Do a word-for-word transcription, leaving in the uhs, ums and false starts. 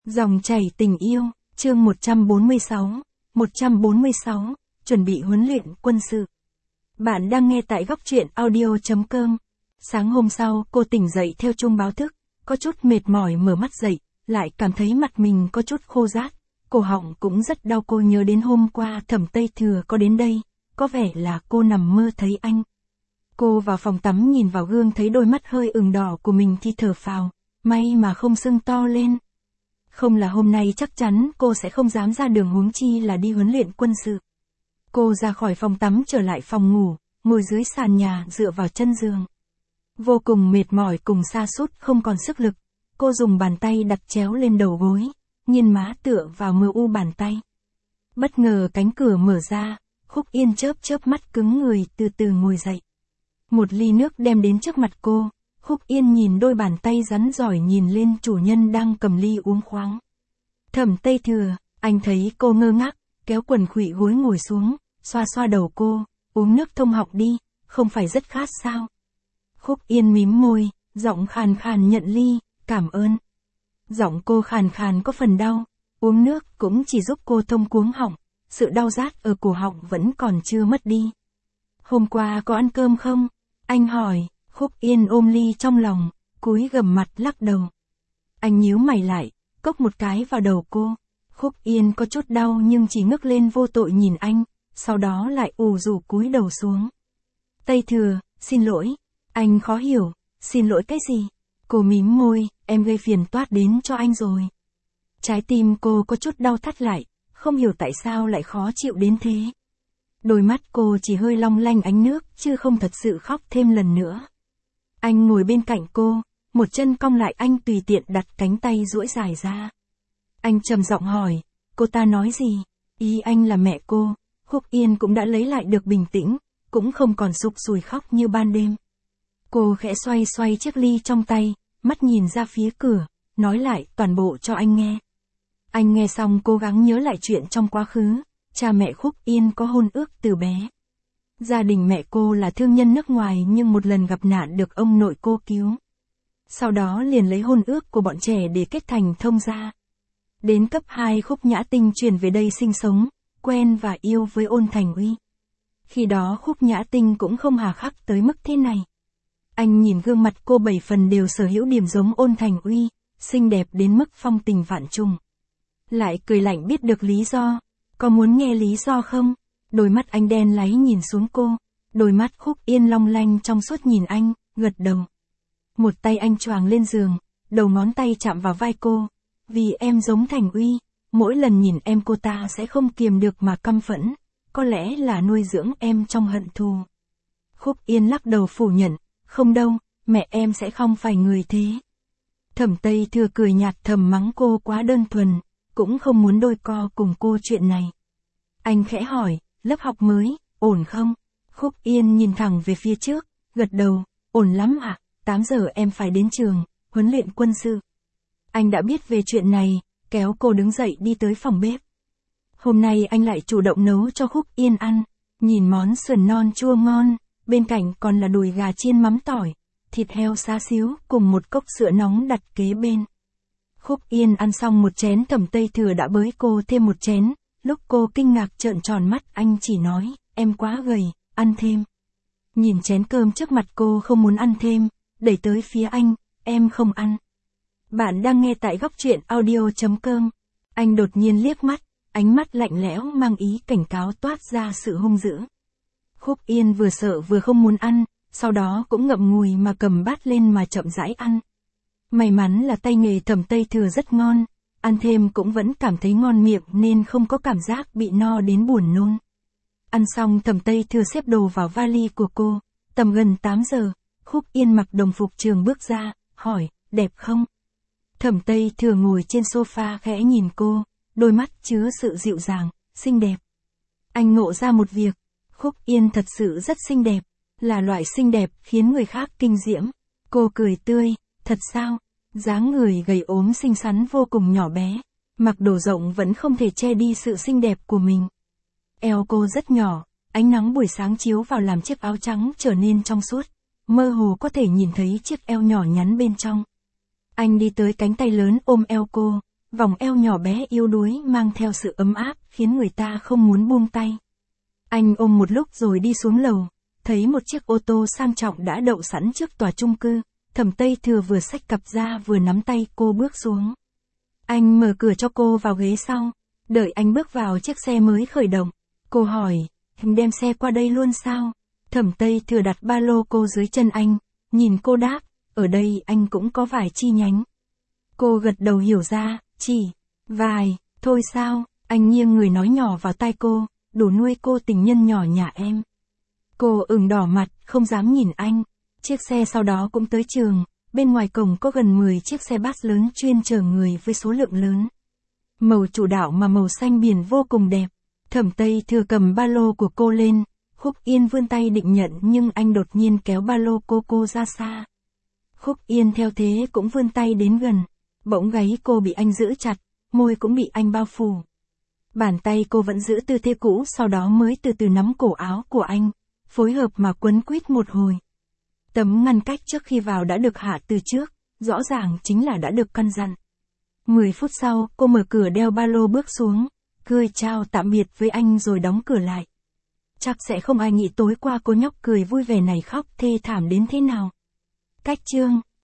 Dòng chảy tình yêu, chương một trăm bốn mươi sáu, một trăm bốn mươi sáu, chuẩn bị huấn luyện quân sự. Bạn đang nghe tại góc truyện audio chấm com. Sáng hôm sau, cô tỉnh dậy theo chuông báo thức, có chút mệt mỏi mở mắt dậy, lại cảm thấy mặt mình có chút khô rát, cổ họng cũng rất đau. Cô nhớ đến hôm qua Thẩm Tây Thừa có đến đây, có vẻ là cô nằm mơ thấy anh. Cô vào phòng tắm nhìn vào gương thấy đôi mắt hơi ửng đỏ của mình thì thở phào, may mà không sưng to lên. Không là hôm nay chắc chắn cô sẽ không dám ra đường, huống chi là đi huấn luyện quân sự. Cô ra khỏi phòng tắm trở lại phòng ngủ, ngồi dưới sàn nhà dựa vào chân giường. Vô cùng mệt mỏi cùng sa sút không còn sức lực, cô dùng bàn tay đặt chéo lên đầu gối, nghiêng má tựa vào mờ u bàn tay. Bất ngờ cánh cửa mở ra, Khúc Yên chớp chớp mắt cứng người từ từ ngồi dậy. Một ly nước đem đến trước mặt cô. Khúc Yên nhìn đôi bàn tay rắn giỏi nhìn lên chủ nhân đang cầm ly uống khoáng. Thẩm Tây Thừa, anh thấy cô ngơ ngác, kéo quần khuỵu gối ngồi xuống, xoa xoa đầu cô, uống nước thông họng đi, không phải rất khát sao? Khúc Yên mím môi, giọng khàn khàn nhận ly, cảm ơn. Giọng cô khàn khàn có phần đau, uống nước cũng chỉ giúp cô thông cuống họng, sự đau rát ở cổ họng vẫn còn chưa mất đi. Hôm qua có ăn cơm không? Anh hỏi. Khúc Yên ôm ly trong lòng, cúi gằm mặt lắc đầu. Anh nhíu mày lại, cốc một cái vào đầu cô. Khúc Yên có chút đau nhưng chỉ ngước lên vô tội nhìn anh, sau đó lại ù rủ cúi đầu xuống. Tây Thừa, xin lỗi. Anh khó hiểu, xin lỗi cái gì? Cô mím môi, em gây phiền toát đến cho anh rồi. Trái tim cô có chút đau thắt lại, không hiểu tại sao lại khó chịu đến thế. Đôi mắt cô chỉ hơi long lanh ánh nước chứ không thật sự khóc thêm lần nữa. Anh ngồi bên cạnh cô, một chân cong lại, anh tùy tiện đặt cánh tay duỗi dài ra. Anh trầm giọng hỏi, cô ta nói gì? Ý anh là mẹ cô. Khúc Yên cũng đã lấy lại được bình tĩnh, cũng không còn sụp sùi khóc như ban đêm. Cô khẽ xoay xoay chiếc ly trong tay, mắt nhìn ra phía cửa, nói lại toàn bộ cho anh nghe. Anh nghe xong cố gắng nhớ lại chuyện trong quá khứ, cha mẹ Khúc Yên có hôn ước từ bé. Gia đình mẹ cô là thương nhân nước ngoài nhưng một lần gặp nạn được ông nội cô cứu. Sau đó liền lấy hôn ước của bọn trẻ để kết thành thông gia. Đến cấp hai Khúc Nhã Tinh chuyển về đây sinh sống, quen và yêu với Ôn Thành Uy. Khi đó Khúc Nhã Tinh cũng không hà khắc tới mức thế này. Anh nhìn gương mặt cô bảy phần đều sở hữu điểm giống Ôn Thành Uy, xinh đẹp đến mức phong tình vạn trùng. Lại cười lạnh biết được lý do, có muốn nghe lý do không? Đôi mắt anh đen láy nhìn xuống cô, đôi mắt Khúc Yên long lanh trong suốt nhìn anh, gật đầu. Một tay anh choàng lên giường, đầu ngón tay chạm vào vai cô, vì em giống Thành Uy, mỗi lần nhìn em cô ta sẽ không kiềm được mà căm phẫn, có lẽ là nuôi dưỡng em trong hận thù. Khúc Yên lắc đầu phủ nhận, không đâu, mẹ em sẽ không phải người thế. Thẩm Tây Thừa cười nhạt thầm mắng cô quá đơn thuần, cũng không muốn đôi co cùng cô chuyện này. Anh khẽ hỏi, lớp học mới, ổn không? Khúc Yên nhìn thẳng về phía trước, gật đầu, ổn lắm ạ, à? tám giờ em phải đến trường, huấn luyện quân sự. Anh đã biết về chuyện này, kéo cô đứng dậy đi tới phòng bếp. Hôm nay anh lại chủ động nấu cho Khúc Yên ăn, nhìn món sườn non chua ngon, bên cạnh còn là đùi gà chiên mắm tỏi, thịt heo xá xíu cùng một cốc sữa nóng đặt kế bên. Khúc Yên ăn xong một chén, Thẩm Tây Thừa đã bới cô thêm một chén. Lúc cô kinh ngạc trợn tròn mắt, anh chỉ nói, em quá gầy, ăn thêm. Nhìn chén cơm trước mặt cô không muốn ăn thêm, đẩy tới phía anh, em không ăn. Bạn đang nghe tại góc truyện audio chấm com. Anh đột nhiên liếc mắt, ánh mắt lạnh lẽo mang ý cảnh cáo toát ra sự hung dữ. Khúc Yên vừa sợ vừa không muốn ăn, sau đó cũng ngậm ngùi mà cầm bát lên mà chậm rãi ăn. May mắn là tay nghề Thẩm Tây Thừa rất ngon. Ăn thêm cũng vẫn cảm thấy ngon miệng nên không có cảm giác bị no đến buồn nôn. Ăn xong Thẩm Tây Thừa xếp đồ vào vali của cô, tầm gần tám giờ, Khúc Yên mặc đồng phục trường bước ra, hỏi, đẹp không? Thẩm Tây Thừa ngồi trên sofa khẽ nhìn cô, đôi mắt chứa sự dịu dàng, xinh đẹp. Anh ngộ ra một việc, Khúc Yên thật sự rất xinh đẹp, là loại xinh đẹp khiến người khác kinh diễm. Cô cười tươi, thật sao? Dáng người gầy ốm xinh xắn vô cùng nhỏ bé, mặc đồ rộng vẫn không thể che đi sự xinh đẹp của mình. Eo cô rất nhỏ, ánh nắng buổi sáng chiếu vào làm chiếc áo trắng trở nên trong suốt, mơ hồ có thể nhìn thấy chiếc eo nhỏ nhắn bên trong. Anh đi tới cánh tay lớn ôm eo cô, vòng eo nhỏ bé yếu đuối mang theo sự ấm áp khiến người ta không muốn buông tay. Anh ôm một lúc rồi đi xuống lầu, thấy một chiếc ô tô sang trọng đã đậu sẵn trước tòa chung cư, Thẩm Tây Thừa vừa xách cặp ra vừa nắm tay cô bước xuống. Anh mở cửa cho cô vào ghế sau, đợi anh bước vào chiếc xe mới khởi động. Cô hỏi, anh đem xe qua đây luôn sao? Thẩm Tây Thừa đặt ba lô cô dưới chân anh, nhìn cô đáp, ở đây anh cũng có vài chi nhánh. Cô gật đầu hiểu ra, chỉ, vài, thôi sao? Anh nghiêng người nói nhỏ vào tai cô, đủ nuôi cô tình nhân nhỏ nhà em. Cô ửng đỏ mặt, không dám nhìn anh. Chiếc xe sau đó cũng tới trường, bên ngoài cổng có gần mười chiếc xe bus lớn chuyên chở người với số lượng lớn. Màu chủ đạo mà màu xanh biển vô cùng đẹp. Thẩm Tây Thừa cầm ba lô của cô lên, Khúc Yên vươn tay định nhận nhưng anh đột nhiên kéo ba lô cô cô ra xa. Khúc Yên theo thế cũng vươn tay đến gần, bỗng gáy cô bị anh giữ chặt, môi cũng bị anh bao phủ. Bàn tay cô vẫn giữ tư thế cũ sau đó mới từ từ nắm cổ áo của anh, phối hợp mà quấn quýt một hồi. Tấm ngăn cách trước khi vào đã được hạ từ trước, rõ ràng chính là đã được căn dặn. Mười phút sau, cô mở cửa đeo ba lô bước xuống, cười chào tạm biệt với anh rồi đóng cửa lại. Chắc sẽ không ai nghĩ tối qua cô nhóc cười vui vẻ này khóc thê thảm đến thế nào. Cách chương